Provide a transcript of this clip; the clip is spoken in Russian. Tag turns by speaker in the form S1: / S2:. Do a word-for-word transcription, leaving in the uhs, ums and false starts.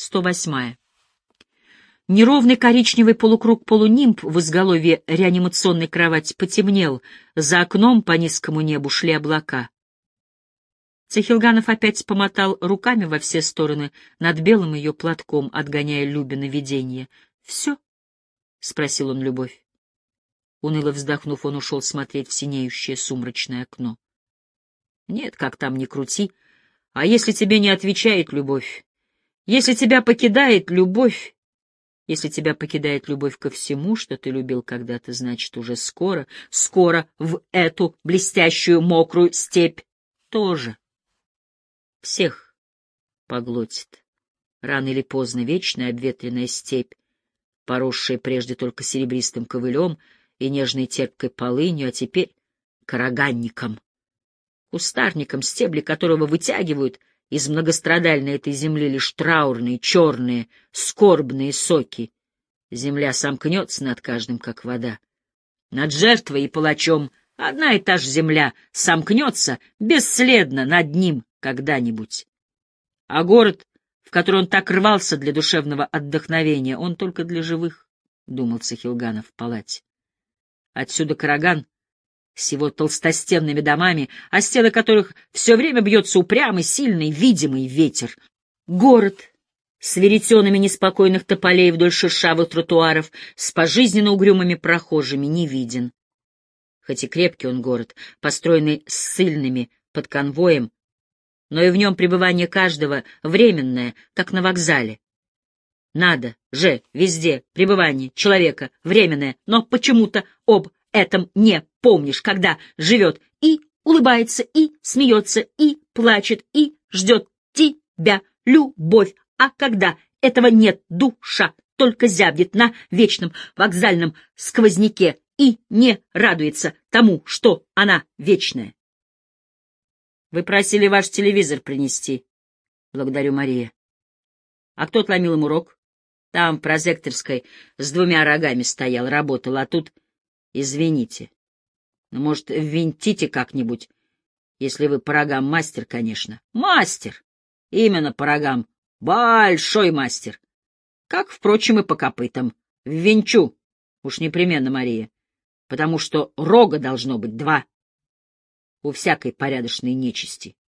S1: сто восьмая. Неровный коричневый полукруг-полунимб в изголовье реанимационной кровати потемнел, за окном по низкому небу шли облака. Цехилганов опять помотал руками во все стороны над белым ее платком, отгоняя Любина видение. — Все? — спросил он Любовь. Уныло вздохнув, он ушел смотреть в синеющее сумрачное окно. — Нет, как там ни крути. А если тебе не отвечает любовь? Если тебя покидает любовь? Если тебя покидает любовь ко всему, что ты любил когда-то, значит, уже скоро, скоро в эту блестящую мокрую степь тоже. Всех поглотит. Рано или поздно вечная обветренная степь, поросшая прежде только серебристым ковылем и нежной терпкой полынью, а теперь караганником, кустарником, стебли которого вытягивают из многострадальной этой земли лишь траурные, черные, скорбные соки. Земля сомкнется над каждым, как вода. Над жертвой и палачом одна и та же земля сомкнется бесследно над ним когда-нибудь. А город, в который он так рвался для душевного отдохновения, он только для живых, — думал Цехилганов в палате. Отсюда Караган с его толстостенными домами, о стены которых все время бьется упрямый, сильный, видимый ветер. Город с веретенами неспокойных тополей вдоль шершавых тротуаров, с пожизненно угрюмыми прохожими, не виден. Хоть и крепкий он город, построенный ссыльными под конвоем, но и в нем пребывание каждого временное, как на вокзале. Надо же везде пребывание человека временное, но почему-то об этом не помнишь, когда живет и улыбается, и смеется, и плачет, и ждет тебя любовь, а когда этого нет, душа только зябнет на вечном вокзальном сквозняке и не радуется тому, что она вечная. Вы просили ваш телевизор принести. Благодарю, Мария. А кто отломил ему рог? Там в прозекторской с двумя рогами стоял, работал, а тут... Извините. Ну, может, ввинтите как-нибудь, если вы по рогам мастер, конечно. Мастер! Именно по рогам. Большой мастер. Как, впрочем, и по копытам. Ввинчу. Уж непременно, Мария. Потому что рога должно быть два. У всякой порядочной нечисти.